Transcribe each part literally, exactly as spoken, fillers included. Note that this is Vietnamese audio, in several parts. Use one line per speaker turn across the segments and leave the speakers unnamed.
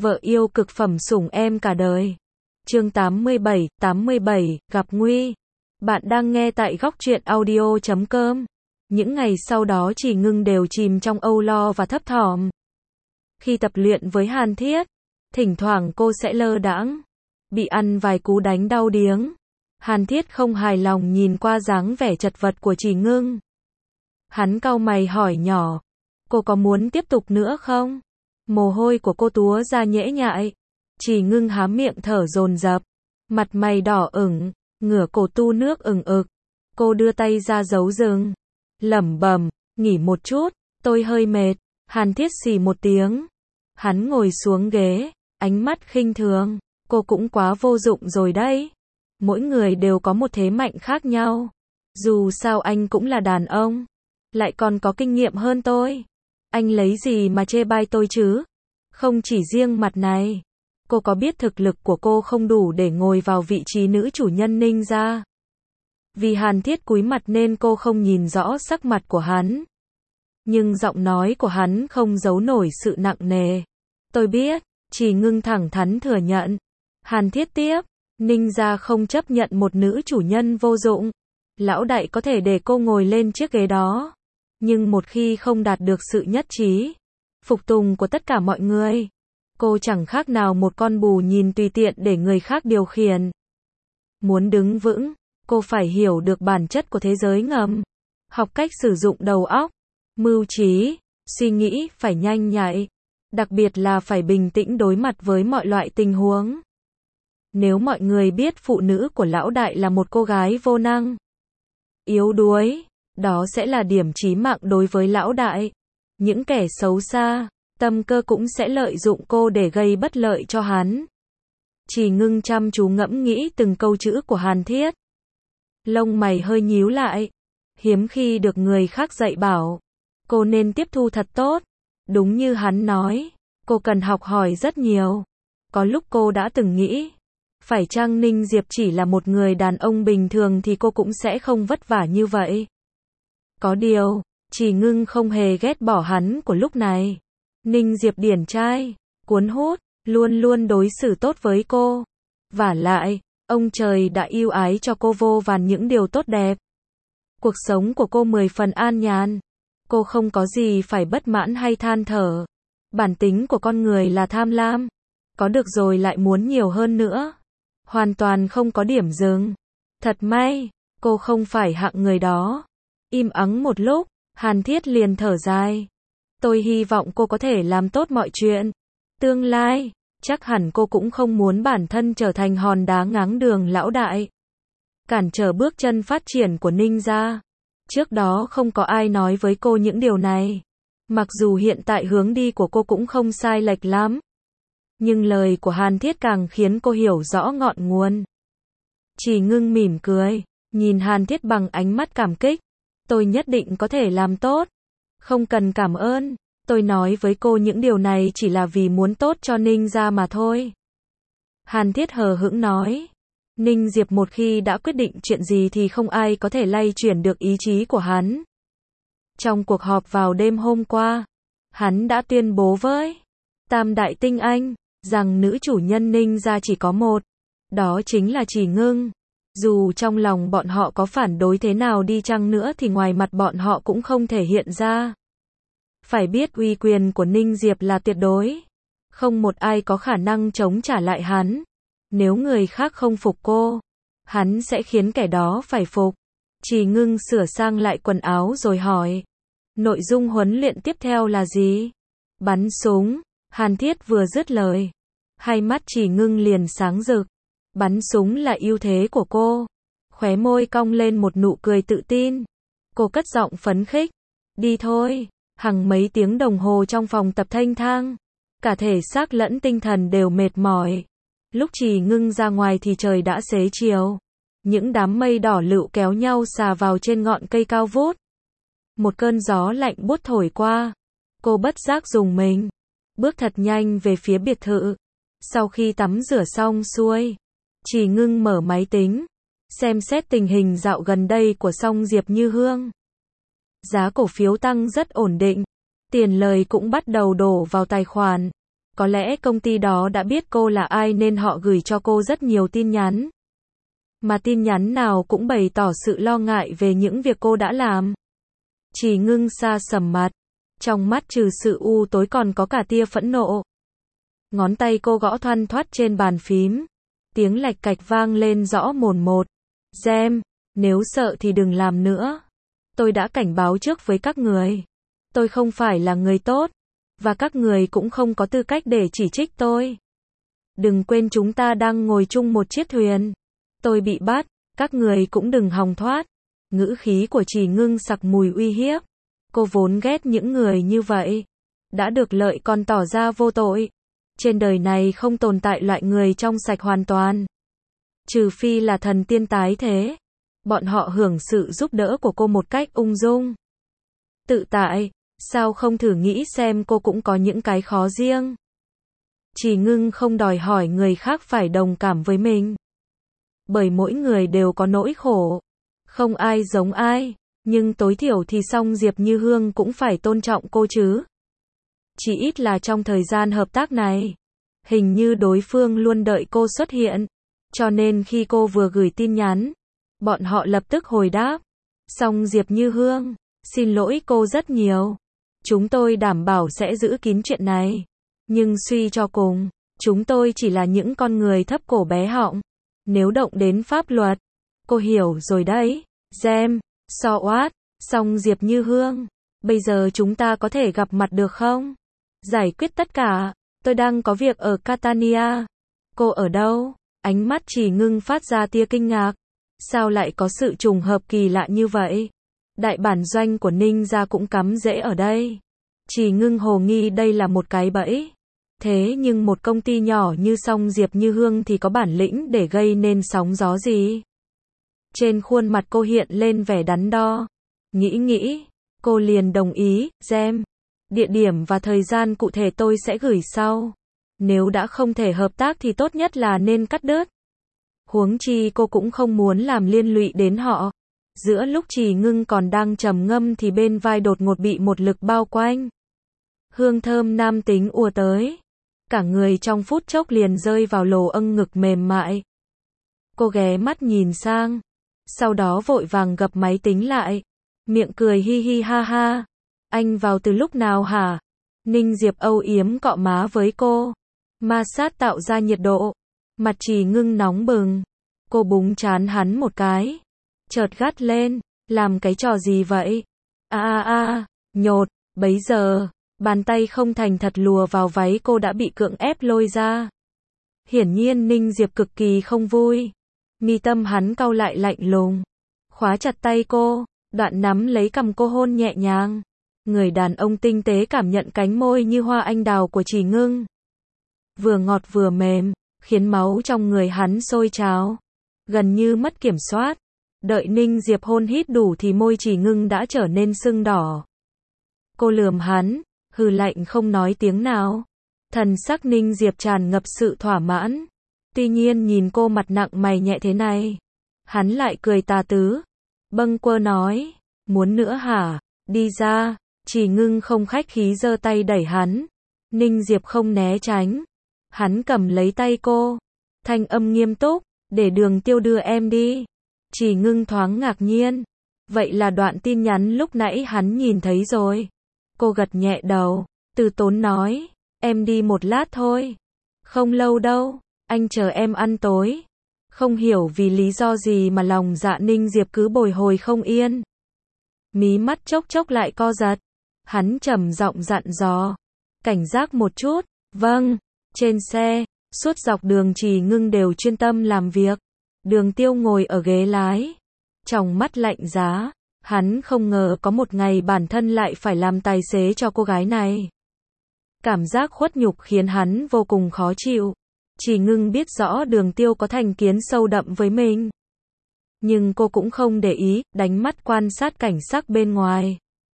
Vợ yêu cực phẩm sủng em cả đời. Chương tám mươi bảy, tám mươi bảy, gặp nguy. Bạn đang nghe tại góc truyện audio chấm com. Những ngày sau đó Chỉ Ngưng đều chìm trong âu lo và thấp thỏm. Khi tập luyện với Hàn Thiết, thỉnh thoảng cô sẽ lơ đãng, bị ăn vài cú đánh đau điếng. Hàn Thiết không hài lòng nhìn qua dáng vẻ chật vật của Chỉ Ngưng. Hắn cau mày hỏi nhỏ, cô có muốn tiếp tục nữa không? Mồ hôi của cô túa ra nhễ nhại. Chỉ Ngưng há miệng thở dồn dập, mặt mày đỏ ửng, ngửa cổ tu nước ửng ực. Cô đưa tay ra giấu rừng, lẩm bẩm, nghỉ một chút, tôi hơi mệt. Hàn Thiết xì một tiếng. Hắn ngồi xuống ghế, ánh mắt khinh thường, cô cũng quá vô dụng rồi đấy. Mỗi người đều có một thế mạnh khác nhau. Dù sao anh cũng là đàn ông, lại còn có kinh nghiệm hơn tôi. Anh lấy gì mà chê bai tôi chứ? Không chỉ riêng mặt này, cô có biết thực lực của cô không đủ để ngồi vào vị trí nữ chủ nhân ninja. Vì Hàn Thiết cúi mặt nên cô không nhìn rõ sắc mặt của hắn. Nhưng giọng nói của hắn không giấu nổi sự nặng nề. Tôi biết, Chỉ Ngưng thẳng thắn thừa nhận. Hàn Thiết tiếp, ninja không chấp nhận một nữ chủ nhân vô dụng. Lão đại có thể để cô ngồi lên chiếc ghế đó. Nhưng một khi không đạt được sự nhất trí, phục tùng của tất cả mọi người, cô chẳng khác nào một con bù nhìn tùy tiện để người khác điều khiển. Muốn đứng vững, cô phải hiểu được bản chất của thế giới ngầm, học cách sử dụng đầu óc, mưu trí, suy nghĩ phải nhanh nhạy, đặc biệt là phải bình tĩnh đối mặt với mọi loại tình huống. Nếu mọi người biết phụ nữ của lão đại là một cô gái vô năng, yếu đuối, đó sẽ là điểm chí mạng đối với lão đại. Những kẻ xấu xa, tâm cơ cũng sẽ lợi dụng cô để gây bất lợi cho hắn. Chỉ Ngưng chăm chú ngẫm nghĩ từng câu chữ của Hàn Thiết. Lông mày hơi nhíu lại. Hiếm khi được người khác dạy bảo, cô nên tiếp thu thật tốt. Đúng như hắn nói, cô cần học hỏi rất nhiều. Có lúc cô đã từng nghĩ, phải chăng Ninh Diệp chỉ là một người đàn ông bình thường thì cô cũng sẽ không vất vả như vậy. Có điều, Chỉ Ngưng không hề ghét bỏ hắn của lúc này. Ninh Diệp điển trai, cuốn hút, luôn luôn đối xử tốt với cô. Vả lại, ông trời đã yêu ái cho cô vô vàn những điều tốt đẹp. Cuộc sống của cô mười phần an nhàn. Cô không có gì phải bất mãn hay than thở. Bản tính của con người là tham lam. Có được rồi lại muốn nhiều hơn nữa. Hoàn toàn không có điểm dừng. Thật may, cô không phải hạng người đó. Im ắng một lúc, Hàn Thiết liền thở dài. Tôi hy vọng cô có thể làm tốt mọi chuyện. Tương lai, chắc hẳn cô cũng không muốn bản thân trở thành hòn đá ngáng đường lão đại, cản trở bước chân phát triển của ninja. Trước đó không có ai nói với cô những điều này. Mặc dù hiện tại hướng đi của cô cũng không sai lệch lắm. Nhưng lời của Hàn Thiết càng khiến cô hiểu rõ ngọn nguồn. Chỉ Ngưng mỉm cười, nhìn Hàn Thiết bằng ánh mắt cảm kích. Tôi nhất định có thể làm tốt. Không cần cảm ơn. Tôi nói với cô những điều này chỉ là vì muốn tốt cho ninja mà thôi. Hàn Thiết hờ hững nói. Ninh Diệp một khi đã quyết định chuyện gì thì không ai có thể lay chuyển được ý chí của hắn. Trong cuộc họp vào đêm hôm qua, hắn đã tuyên bố với Tam Đại Tinh Anh rằng nữ chủ nhân ninja chỉ có một. Đó chính là Chỉ Ngưng. Dù trong lòng bọn họ có phản đối thế nào đi chăng nữa thì ngoài mặt bọn họ cũng không thể hiện ra. Phải biết uy quyền của Ninh Diệp là tuyệt đối. Không một ai có khả năng chống trả lại hắn. Nếu người khác không phục cô, hắn sẽ khiến kẻ đó phải phục. Chỉ Ngưng sửa sang lại quần áo rồi hỏi. Nội dung huấn luyện tiếp theo là gì? Bắn súng. Hàn Thiết vừa dứt lời, hai mắt Chỉ Ngưng liền sáng rực. Bắn súng là ưu thế của cô. Khóe môi cong lên một nụ cười tự tin. Cô cất giọng phấn khích. Đi thôi. Hằng mấy tiếng đồng hồ trong phòng tập thanh thang. Cả thể xác lẫn tinh thần đều mệt mỏi. Lúc Chỉ Ngưng ra ngoài thì trời đã xế chiều. Những đám mây đỏ lựu kéo nhau xà vào trên ngọn cây cao vút. Một cơn gió lạnh buốt thổi qua. Cô bất giác rùng mình. Bước thật nhanh về phía biệt thự. Sau khi tắm rửa xong xuôi, Chỉ Ngưng mở máy tính, xem xét tình hình dạo gần đây của Song Diệp Như Hương. Giá cổ phiếu tăng rất ổn định, tiền lời cũng bắt đầu đổ vào tài khoản. Có lẽ công ty đó đã biết cô là ai nên họ gửi cho cô rất nhiều tin nhắn. Mà tin nhắn nào cũng bày tỏ sự lo ngại về những việc cô đã làm. Chỉ Ngưng sa sầm mặt. Trong mắt trừ sự u tối còn có cả tia phẫn nộ. Ngón tay cô gõ thoăn thoắt trên bàn phím. Tiếng lạch cạch vang lên rõ mồn một. Gem, nếu sợ thì đừng làm nữa. Tôi đã cảnh báo trước với các người. Tôi không phải là người tốt. Và các người cũng không có tư cách để chỉ trích tôi. Đừng quên chúng ta đang ngồi chung một chiếc thuyền. Tôi bị bắt, các người cũng đừng hòng thoát. Ngữ khí của Chỉ Ngưng sặc mùi uy hiếp. Cô vốn ghét những người như vậy. Đã được lợi còn tỏ ra vô tội. Trên đời này không tồn tại loại người trong sạch hoàn toàn. Trừ phi là thần tiên tái thế. Bọn họ hưởng sự giúp đỡ của cô một cách ung dung. Tự tại, sao không thử nghĩ xem cô cũng có những cái khó riêng. Chỉ Ngưng không đòi hỏi người khác phải đồng cảm với mình. Bởi mỗi người đều có nỗi khổ. Không ai giống ai. Nhưng tối thiểu thì song Diệp Như Hương cũng phải tôn trọng cô chứ. Chỉ ít là trong thời gian hợp tác này. Hình như đối phương luôn đợi cô xuất hiện. Cho nên khi cô vừa gửi tin nhắn, bọn họ lập tức hồi đáp. Song Diệp Như Hương, xin lỗi cô rất nhiều. Chúng tôi đảm bảo sẽ giữ kín chuyện này. Nhưng suy cho cùng, chúng tôi chỉ là những con người thấp cổ bé họng. Nếu động đến pháp luật, cô hiểu rồi đấy. Gem, so what, song Diệp Như Hương. Bây giờ chúng ta có thể gặp mặt được không? Giải quyết tất cả. Tôi đang có việc ở Catania. Cô ở đâu? Ánh mắt Chỉ Ngưng phát ra tia kinh ngạc. Sao lại có sự trùng hợp kỳ lạ như vậy? Đại bản doanh của Ninh gia cũng cắm rễ ở đây. Chỉ Ngưng hồ nghi đây là một cái bẫy. Thế nhưng một công ty nhỏ như song Diệp Như Hương thì có bản lĩnh để gây nên sóng gió gì? Trên khuôn mặt cô hiện lên vẻ đắn đo. Nghĩ nghĩ, cô liền đồng ý. Gem, địa điểm và thời gian cụ thể tôi sẽ gửi sau. Nếu đã không thể hợp tác thì tốt nhất là nên cắt đứt. Huống chi cô cũng không muốn làm liên lụy đến họ. Giữa lúc Chỉ Ngưng còn đang trầm ngâm thì bên vai đột ngột bị một lực bao quanh. Hương thơm nam tính ùa tới. Cả người trong phút chốc liền rơi vào lồ âng ngực mềm mại. Cô ghé mắt nhìn sang. Sau đó vội vàng gập máy tính lại. Miệng cười hi hi ha ha. Anh vào từ lúc nào hả? Ninh Diệp âu yếm cọ má với cô. Ma sát tạo ra nhiệt độ. Mặt Chỉ Ngưng nóng bừng. Cô búng trán hắn một cái. Chợt gắt lên. Làm cái trò gì vậy? A a a, nhột. Bấy giờ, bàn tay không thành thật lùa vào váy cô đã bị cưỡng ép lôi ra. Hiển nhiên Ninh Diệp cực kỳ không vui. Mi tâm hắn cau lại lạnh lùng. Khóa chặt tay cô. Đoạn nắm lấy cằm cô hôn nhẹ nhàng. Người đàn ông tinh tế cảm nhận cánh môi như hoa anh đào của Chỉ Ngưng. Vừa ngọt vừa mềm, khiến máu trong người hắn sôi trào. Gần như mất kiểm soát. Đợi Ninh Diệp hôn hít đủ thì môi Chỉ Ngưng đã trở nên sưng đỏ. Cô lườm hắn, hừ lạnh không nói tiếng nào. Thần sắc Ninh Diệp tràn ngập sự thỏa mãn. Tuy nhiên nhìn cô mặt nặng mày nhẹ thế này, hắn lại cười tà tứ. Bâng quơ nói, muốn nữa hả? Đi ra. Chỉ Ngưng không khách khí giơ tay đẩy hắn. Ninh Diệp không né tránh. Hắn cầm lấy tay cô. Thanh âm nghiêm túc, để Đường Tiêu đưa em đi. Chỉ Ngưng thoáng ngạc nhiên. Vậy là đoạn tin nhắn lúc nãy hắn nhìn thấy rồi. Cô gật nhẹ đầu, từ tốn nói, em đi một lát thôi. Không lâu đâu, anh chờ em ăn tối. Không hiểu vì lý do gì mà lòng dạ Ninh Diệp cứ bồi hồi không yên. Mí mắt chốc chốc lại co giật. Hắn trầm giọng dặn dò. Cảnh giác một chút. Vâng. Trên xe, suốt dọc đường Chỉ Ngưng đều chuyên tâm làm việc. Đường Tiêu ngồi ở ghế lái. Trong mắt lạnh giá. Hắn không ngờ có một ngày bản thân lại phải làm tài xế cho cô gái này. Cảm giác khuất nhục khiến hắn vô cùng khó chịu. Chỉ Ngưng biết rõ Đường Tiêu có thành kiến sâu đậm với mình. Nhưng cô cũng không để ý, đánh mắt quan sát cảnh sắc bên ngoài.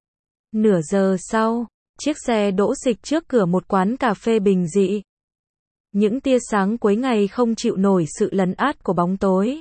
Nửa giờ sau, chiếc xe đỗ xịch trước cửa một quán cà phê bình dị. Những tia sáng cuối ngày không chịu nổi sự lấn át của bóng tối.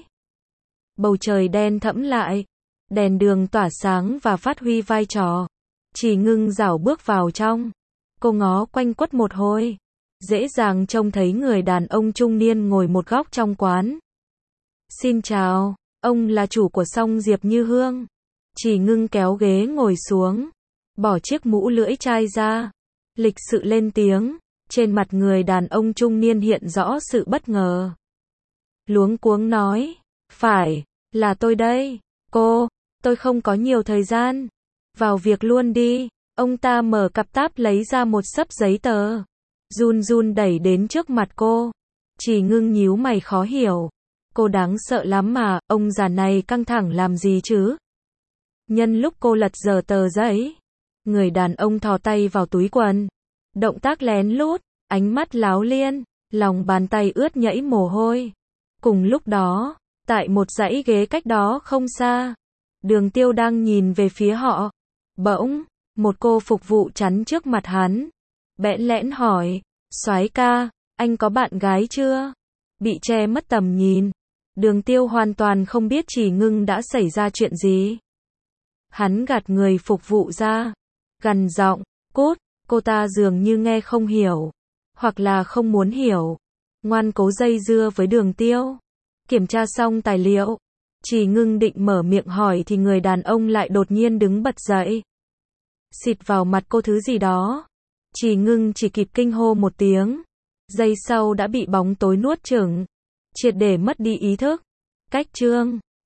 Bầu trời đen thẫm lại, đèn đường tỏa sáng và phát huy vai trò. Chỉ Ngưng rảo bước vào trong. Cô ngó quanh quất một hồi. dễ dàng trông thấy người đàn ông trung niên ngồi một góc trong quán. Xin chào, ông là chủ của Song Diệp Như Hương. Chỉ Ngưng kéo ghế ngồi xuống, bỏ chiếc mũ lưỡi chai ra, lịch sự lên tiếng. Trên mặt người đàn ông trung niên hiện rõ sự bất ngờ. Luống cuống nói, phải, là tôi đây. Cô, tôi không có nhiều thời gian. Vào việc luôn đi. Ông ta mở cặp táp lấy ra một xấp giấy tờ. Run run đẩy đến trước mặt cô. Chỉ Ngưng nhíu mày khó hiểu. Cô đáng sợ lắm mà, ông già này căng thẳng làm gì chứ? Nhân lúc cô lật dở tờ giấy, người đàn ông thò tay vào túi quần. Động tác lén lút, ánh mắt láo liên, lòng bàn tay ướt nhẫy mồ hôi. Cùng lúc đó, tại một dãy ghế cách đó không xa, Đường Tiêu đang nhìn về phía họ. Bỗng, một cô phục vụ chắn trước mặt hắn. Bẽn lẽn hỏi, soái ca, anh có bạn gái chưa? Bị che mất tầm nhìn, Đường Tiêu hoàn toàn không biết Chỉ Ngưng đã xảy ra chuyện gì. Hắn gạt người phục vụ ra, gằn giọng, cút. Cô ta dường như nghe không hiểu, hoặc là không muốn hiểu, ngoan cố dây dưa với Đường Tiêu. Kiểm tra xong tài liệu, Chỉ Ngưng định mở miệng hỏi thì người đàn ông lại đột nhiên đứng bật dậy, xịt vào mặt cô thứ gì đó. Chỉ Ngưng chỉ kịp kinh hô một tiếng, giây sau đã bị bóng tối nuốt chửng, triệt để mất đi ý thức. Cách chương